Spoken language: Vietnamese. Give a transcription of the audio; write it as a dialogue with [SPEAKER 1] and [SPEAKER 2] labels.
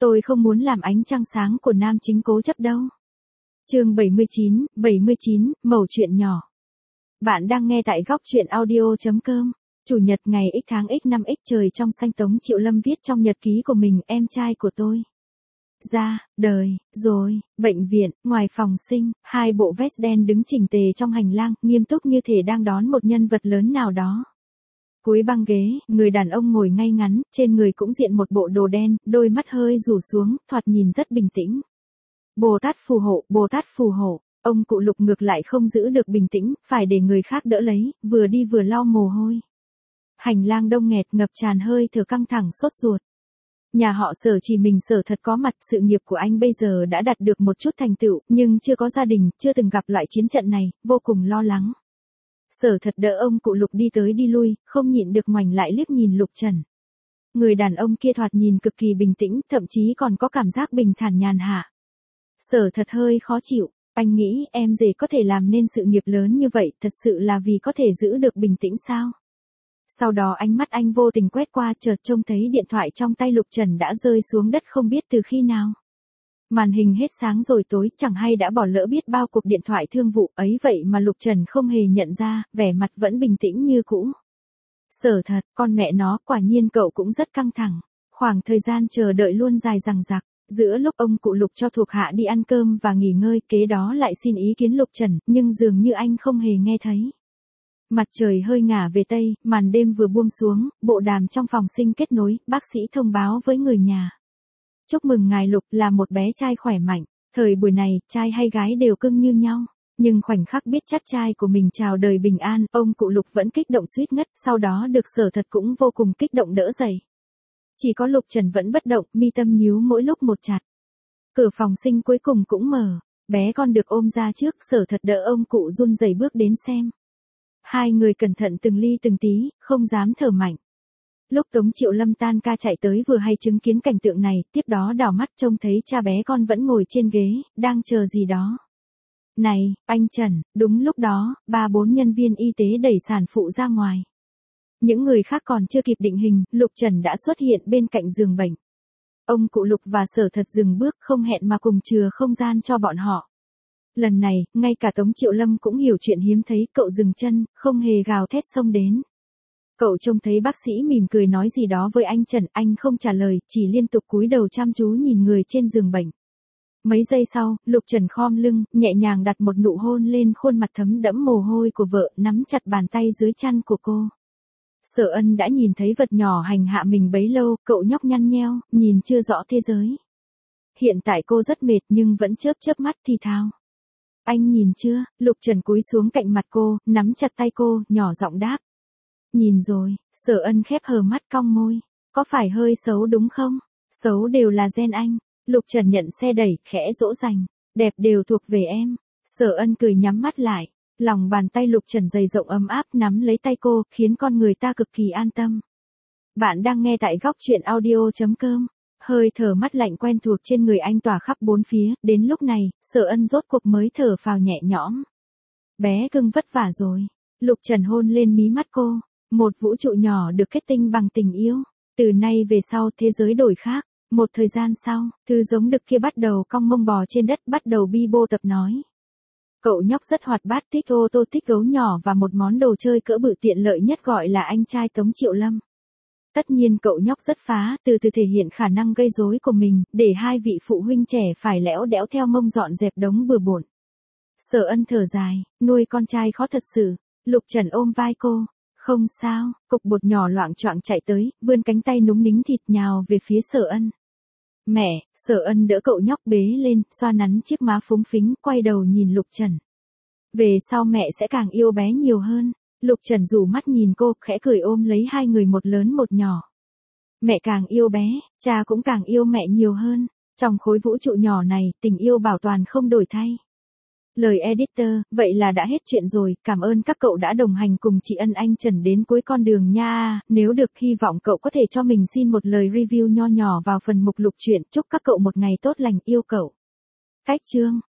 [SPEAKER 1] Tôi không muốn làm ánh trăng sáng của nam chính cố chấp đâu. Chương 79, mẩu chuyện nhỏ. Bạn đang nghe tại góc truyện audio.com. Chủ nhật ngày X tháng X5X trời trong xanh. Tống Triệu Lâm viết trong nhật ký của mình: em trai của tôi ra đời rồi. Bệnh viện, ngoài phòng sinh, hai bộ vest đen đứng chỉnh tề trong hành lang, nghiêm túc như thể đang đón một nhân vật lớn nào đó. Cuối băng ghế, người đàn ông ngồi ngay ngắn, trên người cũng diện một bộ đồ đen, đôi mắt hơi rủ xuống, thoạt nhìn rất bình tĩnh. Bồ Tát phù hộ, Bồ Tát phù hộ. Ông cụ Lục ngược lại không giữ được bình tĩnh, phải để người khác đỡ lấy, vừa đi vừa lau mồ hôi. Hành lang đông nghẹt, ngập tràn hơi thở căng thẳng sốt ruột. Nhà họ Sở chỉ mình Sở Thật có mặt, sự nghiệp của anh bây giờ đã đạt được một chút thành tựu, nhưng chưa có gia đình, chưa từng gặp loại chiến trận này, vô cùng lo lắng. Sở Thật đỡ ông cụ Lục đi tới đi lui, không nhịn được ngoảnh lại liếc nhìn Lục Trần. Người đàn ông kia thoạt nhìn cực kỳ bình tĩnh, thậm chí còn có cảm giác bình thản nhàn hạ. Sở Thật hơi khó chịu, anh nghĩ em rể có thể làm nên sự nghiệp lớn như vậy, thật sự là vì có thể giữ được bình tĩnh sao? Sau đó ánh mắt anh vô tình quét qua, chợt trông thấy điện thoại trong tay Lục Trần đã rơi xuống đất không biết từ khi nào. Màn hình hết sáng rồi tối, chẳng hay đã bỏ lỡ biết bao cuộc điện thoại thương vụ ấy, vậy mà Lục Trần không hề nhận ra, vẻ mặt vẫn bình tĩnh như cũ. Sở Thật, con mẹ nó, quả nhiên cậu cũng rất căng thẳng. Khoảng thời gian chờ đợi luôn dài dằng dặc, giữa lúc ông cụ Lục cho thuộc hạ đi ăn cơm và nghỉ ngơi, kế đó lại xin ý kiến Lục Trần, nhưng dường như anh không hề nghe thấy. Mặt trời hơi ngả về Tây, màn đêm vừa buông xuống, bộ đàm trong phòng sinh kết nối, bác sĩ thông báo với người nhà. Chúc mừng ngài Lục, là một bé trai khỏe mạnh. Thời buổi này, trai hay gái đều cưng như nhau. Nhưng khoảnh khắc biết chắc trai của mình chào đời bình an, ông cụ Lục vẫn kích động suýt ngất, sau đó được Sở Thật cũng vô cùng kích động đỡ dậy. Chỉ có Lục Trần vẫn bất động, mi tâm nhíu mỗi lúc một chặt. Cửa phòng sinh cuối cùng cũng mở, bé con được ôm ra trước, Sở Thật đỡ ông cụ run rẩy bước đến xem. Hai người cẩn thận từng ly từng tí, không dám thở mạnh. Lúc Tống Triệu Lâm tan ca chạy tới vừa hay chứng kiến cảnh tượng này, tiếp đó đảo mắt trông thấy cha bé con vẫn ngồi trên ghế, đang chờ gì đó. Này, anh Trần, đúng lúc đó, 3-4 nhân viên y tế đẩy sản phụ ra ngoài. Những người khác còn chưa kịp định hình, Lục Trần đã xuất hiện bên cạnh giường bệnh. Ông cụ Lục và Sở Thật dừng bước không hẹn mà cùng chừa không gian cho bọn họ. Lần này, ngay cả Tống Triệu Lâm cũng hiểu chuyện hiếm thấy, cậu dừng chân, không hề gào thét xông đến. Cậu trông thấy bác sĩ mỉm cười nói gì đó với anh Trần, anh không trả lời, chỉ liên tục cúi đầu chăm chú nhìn người trên giường bệnh. Mấy giây sau, Lục Trần khom lưng, nhẹ nhàng đặt một nụ hôn lên khuôn mặt thấm đẫm mồ hôi của vợ, nắm chặt bàn tay dưới chăn của cô. Sở Ân đã nhìn thấy vật nhỏ hành hạ mình bấy lâu, cậu nhóc nhăn nheo, nhìn chưa rõ thế giới. Hiện tại cô rất mệt nhưng vẫn chớp mắt thì thào. Anh nhìn chưa? Lục Trần cúi xuống cạnh mặt cô, nắm chặt tay cô, nhỏ giọng đáp. Nhìn rồi. Sở Ân khép hờ mắt cong môi. Có phải hơi xấu đúng không? Xấu đều là gen anh. Lục Trần nhận xe đẩy, khẽ dỗ dành. Đẹp đều thuộc về em. Sở Ân cười nhắm mắt lại. Lòng bàn tay Lục Trần dày rộng ấm áp nắm lấy tay cô, khiến con người ta cực kỳ an tâm. Bạn đang nghe tại góc truyện audio.com. Hơi thở mát lạnh quen thuộc trên người anh tỏa khắp bốn phía, đến lúc này, Sở Ân rốt cuộc mới thở phào nhẹ nhõm. Bé cưng vất vả rồi. Lục Trần hôn lên mí mắt cô, một vũ trụ nhỏ được kết tinh bằng tình yêu. Từ nay về sau thế giới đổi khác, một thời gian sau, thứ giống đực kia bắt đầu cong mông bò trên đất, bắt đầu bi bô tập nói. Cậu nhóc rất hoạt bát, thích ô tô, thích gấu nhỏ và một món đồ chơi cỡ bự tiện lợi nhất gọi là anh trai Tống Triệu Lâm. Tất nhiên cậu nhóc rất phá, từ từ thể hiện khả năng gây rối của mình, để hai vị phụ huynh trẻ phải lẽo đẽo theo mông dọn dẹp đống bừa bộn. Sở Ân thở dài, nuôi con trai khó thật sự. Lục Trần ôm vai cô. Không sao, cục bột nhỏ loạng choạng chạy tới, vươn cánh tay núng nính thịt nhào về phía Sở Ân. Mẹ, Sở Ân đỡ cậu nhóc bế lên, xoa nắn chiếc má phúng phính, quay đầu nhìn Lục Trần. Về sau mẹ sẽ càng yêu bé nhiều hơn. Lục Trần rủ mắt nhìn cô, khẽ cười ôm lấy hai người một lớn một nhỏ. Mẹ càng yêu bé, cha cũng càng yêu mẹ nhiều hơn. Trong khối vũ trụ nhỏ này, tình yêu bảo toàn không đổi thay. Lời editor, vậy là đã hết chuyện rồi, cảm ơn các cậu đã đồng hành cùng chị Ân Anh Trần đến cuối con đường nha. Nếu được, hy vọng cậu có thể cho mình xin một lời review nho nhỏ vào phần mục lục truyện. Chúc các cậu một ngày tốt lành, yêu cậu. Cách chương.